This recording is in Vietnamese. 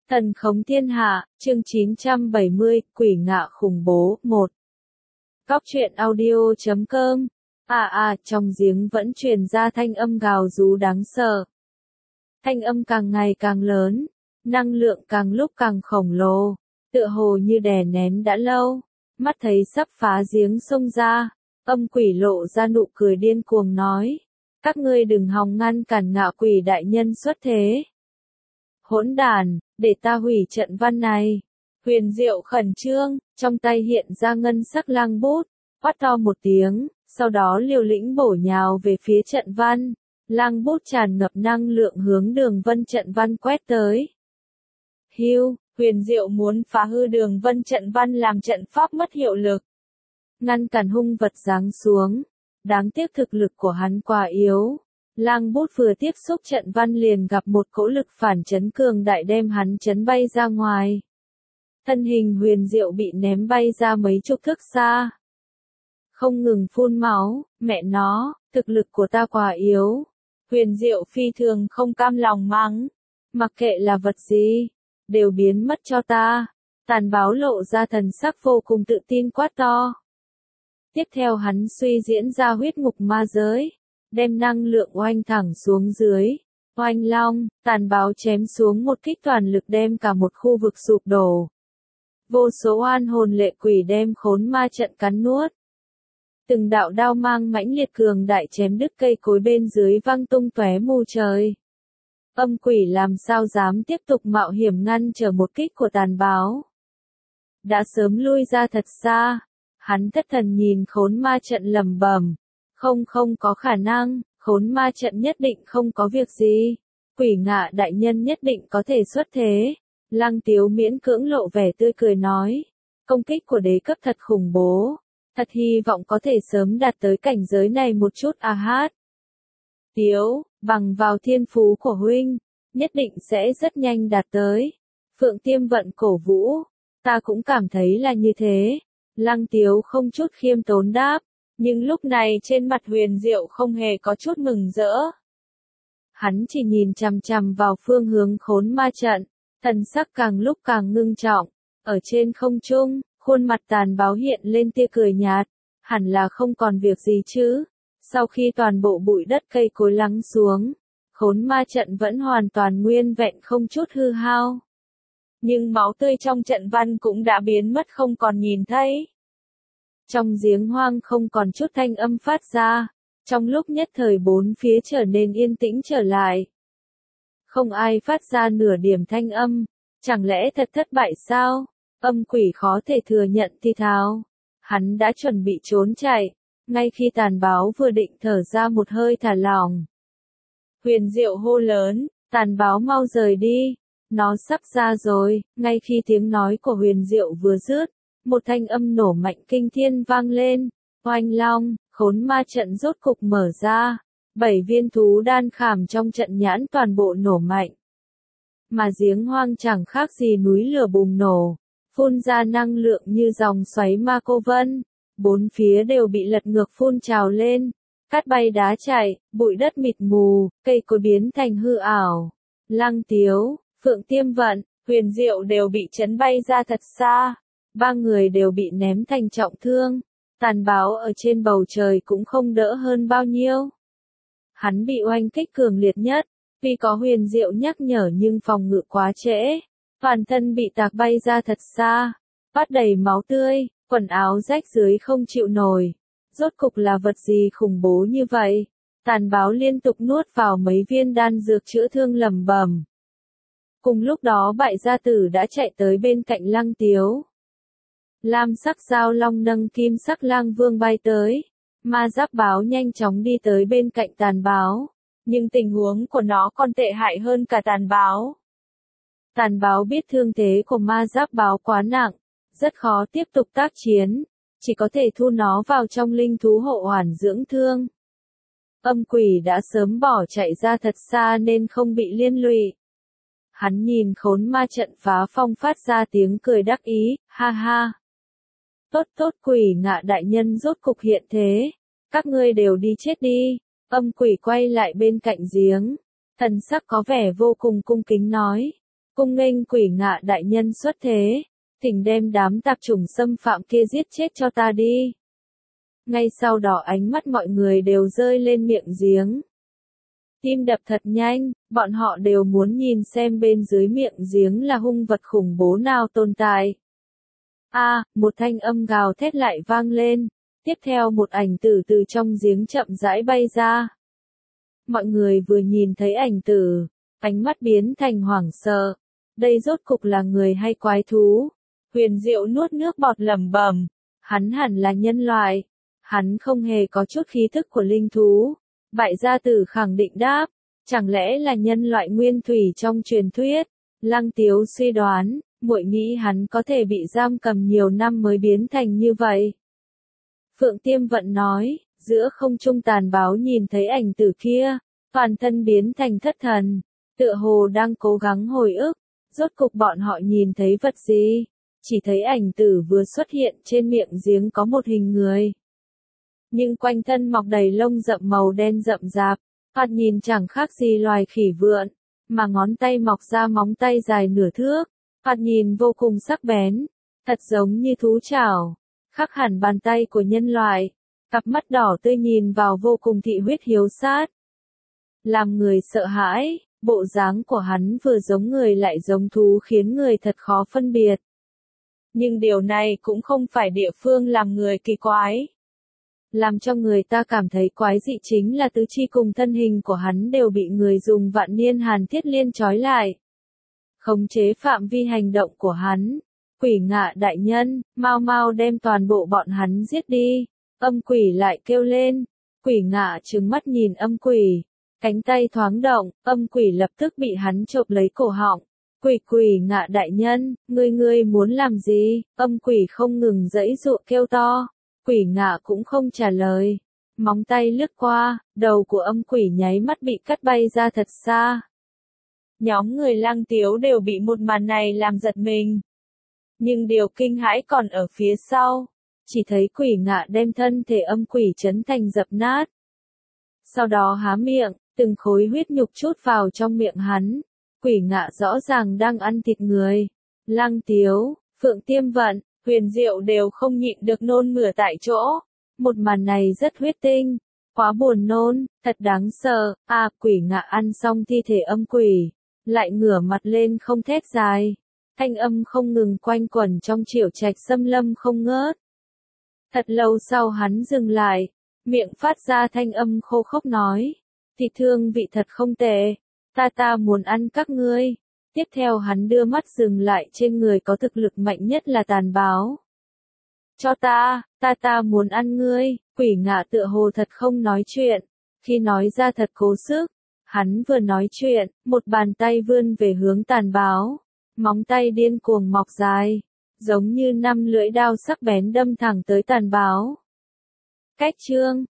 Thần khống thiên hạ, chương 970, quỷ ngạ khủng bố, 1. Góc truyện audio.com. Trong giếng vẫn truyền ra thanh âm gào rú đáng sợ. Thanh âm càng ngày càng lớn, năng lượng càng lúc càng khổng lồ, tựa hồ như đè nén đã lâu, mắt thấy sắp phá giếng xông ra, âm quỷ lộ ra nụ cười điên cuồng nói, các ngươi đừng hòng ngăn cản ngạ quỷ đại nhân xuất thế. Hỗn đản, để ta hủy trận văn này. Huyền Diệu khẩn trương, trong tay hiện ra ngân sắc lang bút, quát to một tiếng, sau đó liều lĩnh bổ nhào về phía trận văn. Lang bút tràn ngập năng lượng hướng đường vân trận văn quét tới. Hưu, Huyền Diệu muốn phá hư đường vân trận văn làm trận pháp mất hiệu lực. Ngăn cản hung vật giáng xuống. Đáng tiếc thực lực của hắn quá yếu. Lang bút vừa tiếp xúc trận văn liền gặp một cỗ lực phản chấn cường đại đem hắn chấn bay ra ngoài. Thân hình Huyền Diệu bị ném bay ra mấy chục thước xa. Không ngừng phun máu, mẹ nó, thực lực của ta quá yếu. Huyền Diệu phi thường không cam lòng mắng. Mặc kệ là vật gì, đều biến mất cho ta. Tàn báo lộ ra thần sắc vô cùng tự tin quát to. Tiếp theo hắn suy diễn ra huyết ngục ma giới. Đem năng lượng oanh thẳng xuống dưới. Oanh long, tàn báo chém xuống một kích toàn lực đem cả một khu vực sụp đổ. Vô số oan hồn lệ quỷ đem khốn ma trận cắn nuốt. Từng đạo đao mang mãnh liệt cường đại chém đứt cây cối bên dưới văng tung tóe mù trời. Âm quỷ làm sao dám tiếp tục mạo hiểm ngăn trở một kích của tàn báo. Đã sớm lui ra thật xa. Hắn thất thần nhìn khốn ma trận lẩm bẩm. Không có khả năng, khốn ma trận nhất định không có việc gì. Quỷ ngạ đại nhân nhất định có thể xuất thế. Lăng Tiếu miễn cưỡng lộ vẻ tươi cười nói. Công kích của đế cấp thật khủng bố. Thật hy vọng có thể sớm đạt tới cảnh giới này một chút hát. Tiếu, bằng vào thiên phú của huynh, nhất định sẽ rất nhanh đạt tới. Phượng Tiêm vận cổ vũ. Ta cũng cảm thấy là như thế. Lăng Tiếu không chút khiêm tốn đáp. Nhưng lúc này trên mặt Huyền Diệu không hề có chút mừng rỡ. Hắn chỉ nhìn chằm chằm vào phương hướng khốn ma trận, thần sắc càng lúc càng ngưng trọng. Ở trên không trung, khuôn mặt tàn báo hiện lên tia cười nhạt, hẳn là không còn việc gì chứ. Sau khi toàn bộ bụi đất cây cối lắng xuống, khốn ma trận vẫn hoàn toàn nguyên vẹn không chút hư hao. Nhưng máu tươi trong trận văn cũng đã biến mất không còn nhìn thấy. Trong giếng hoang không còn chút thanh âm phát ra, trong lúc nhất thời bốn phía trở nên yên tĩnh trở lại. Không ai phát ra nửa điểm thanh âm, chẳng lẽ thật thất bại sao? Âm quỷ khó thể thừa nhận thì thào. Hắn đã chuẩn bị trốn chạy, ngay khi tàn báo vừa định thở ra một hơi thả lỏng. Huyền Diệu hô lớn, tàn báo mau rời đi, nó sắp ra rồi. Ngay khi tiếng nói của Huyền Diệu vừa dứt, một thanh âm nổ mạnh kinh thiên vang lên, oanh long, khốn ma trận rốt cục mở ra, 7 viên thú đan khảm trong trận nhãn toàn bộ nổ mạnh. Mà giếng hoang chẳng khác gì núi lửa bùng nổ, phun ra năng lượng như dòng xoáy ma cô vân, bốn phía đều bị lật ngược phun trào lên, cát bay đá chạy, bụi đất mịt mù, cây cối biến thành hư ảo. Lăng Tiếu, Phượng Tiêm Vận, Huyền Diệu đều bị chấn bay ra thật xa. Ba người đều bị ném thành trọng thương, tàn báo ở trên bầu trời cũng không đỡ hơn bao nhiêu. Hắn bị oanh kích cường liệt nhất, vì có Huyền Diệu nhắc nhở nhưng phòng ngự quá trễ, toàn thân bị tạc bay ra thật xa, phát đầy máu tươi, quần áo rách dưới không chịu nổi. Rốt cục là vật gì khủng bố như vậy? Tàn báo liên tục nuốt vào mấy viên đan dược chữa thương lẩm bẩm. Cùng lúc đó Bại Gia Tử đã chạy tới bên cạnh Lăng Tiếu. Lam sắc giao long nâng kim sắc lang vương bay tới. Ma giáp báo nhanh chóng đi tới bên cạnh tàn báo. Nhưng tình huống của nó còn tệ hại hơn cả tàn báo. Tàn báo biết thương thế của ma giáp báo quá nặng, rất khó tiếp tục tác chiến, chỉ có thể thu nó vào trong linh thú hộ hoàn dưỡng thương. Âm quỷ đã sớm bỏ chạy ra thật xa nên không bị liên lụy. Hắn nhìn khốn ma trận phá phong phát ra tiếng cười đắc ý, ha ha. Tốt quỷ ngạ đại nhân rốt cục hiện thế. Các ngươi đều đi chết đi. Âm quỷ quay lại bên cạnh giếng. Thần sắc có vẻ vô cùng cung kính nói. cung nghênh quỷ ngạ đại nhân xuất thế, thỉnh đem đám tạp chủng xâm phạm kia giết chết cho ta đi. Ngay sau đó ánh mắt mọi người đều rơi lên miệng giếng. Tim đập thật nhanh, bọn họ đều muốn nhìn xem bên dưới miệng giếng là hung vật khủng bố nào tồn tại. Một thanh âm gào thét lại vang lên, tiếp theo một ảnh tử từ trong giếng chậm rãi bay ra. Mọi người vừa nhìn thấy ảnh tử, ánh mắt biến thành hoảng sợ. Đây rốt cục là người hay quái thú? Huyền Diệu nuốt nước bọt lẩm bẩm, hắn hẳn là nhân loại, hắn không hề có chút khí thức của linh thú. Bại gia tử khẳng định đáp, chẳng lẽ là nhân loại nguyên thủy trong truyền thuyết? Lăng Tiếu suy đoán, muội nghĩ hắn có thể bị giam cầm nhiều năm mới biến thành như vậy. Phượng Tiêm Vận nói, giữa không trung tàn báo nhìn thấy ảnh tử kia, toàn thân biến thành thất thần, tựa hồ đang cố gắng hồi ức, rốt cục bọn họ nhìn thấy vật gì? Chỉ thấy ảnh tử vừa xuất hiện trên miệng giếng có một hình người. Nhưng quanh thân mọc đầy lông rậm màu đen rậm rạp, thoạt nhìn chẳng khác gì loài khỉ vượn, mà ngón tay mọc ra móng tay dài nửa thước, thoạt nhìn vô cùng sắc bén, thật giống như thú chảo, khác hẳn bàn tay của nhân loại, cặp mắt đỏ tươi nhìn vào vô cùng thị huyết hiếu sát. Làm người sợ hãi, bộ dáng của hắn vừa giống người lại giống thú khiến người thật khó phân biệt. Nhưng điều này cũng không phải địa phương làm người kỳ quái. Làm cho người ta cảm thấy quái dị chính là tứ chi cùng thân hình của hắn đều bị người dùng vạn niên hàn thiết liên trói lại. Khống chế phạm vi hành động của hắn. Quỷ ngạ đại nhân, mau mau đem toàn bộ bọn hắn giết đi. Âm quỷ lại kêu lên. Quỷ ngạ trừng mắt nhìn âm quỷ. Cánh tay thoáng động, âm quỷ lập tức bị hắn chộp lấy cổ họng. Quỷ ngạ đại nhân, ngươi muốn làm gì? Âm quỷ không ngừng giãy giụa kêu to. Quỷ ngạ cũng không trả lời. Móng tay lướt qua, đầu của âm quỷ nháy mắt bị cắt bay ra thật xa. Nhóm người Lăng Tiếu đều bị một màn này làm giật mình. Nhưng điều kinh hãi còn ở phía sau. Chỉ thấy quỷ ngạ đem thân thể âm quỷ chấn thành dập nát. Sau đó há miệng, từng khối huyết nhục trút vào trong miệng hắn. Quỷ ngạ rõ ràng đang ăn thịt người. Lăng Tiếu, Phượng Tiêm Vận, Huyền Diệu đều không nhịn được nôn mửa tại chỗ. Một màn này rất huyết tinh, quá buồn nôn, thật đáng sợ. Quỷ ngạ ăn xong thi thể âm quỷ, lại ngửa mặt lên không thét dài. Thanh âm không ngừng quanh quẩn trong Triệu Trạch xâm lâm không ngớt. Thật lâu sau hắn dừng lại, miệng phát ra thanh âm khô khốc nói. Thịt thương vị thật không tệ, ta muốn ăn các ngươi. Tiếp theo hắn đưa mắt dừng lại trên người có thực lực mạnh nhất là tàn báo. Cho ta muốn ăn ngươi. Quỷ ngạ tựa hồ thật không nói chuyện, khi nói ra thật cố sức. Hắn vừa nói chuyện, một bàn tay vươn về hướng tàn báo, móng tay điên cuồng mọc dài, giống như 5 lưỡi đao sắc bén đâm thẳng tới tàn báo. Cách chương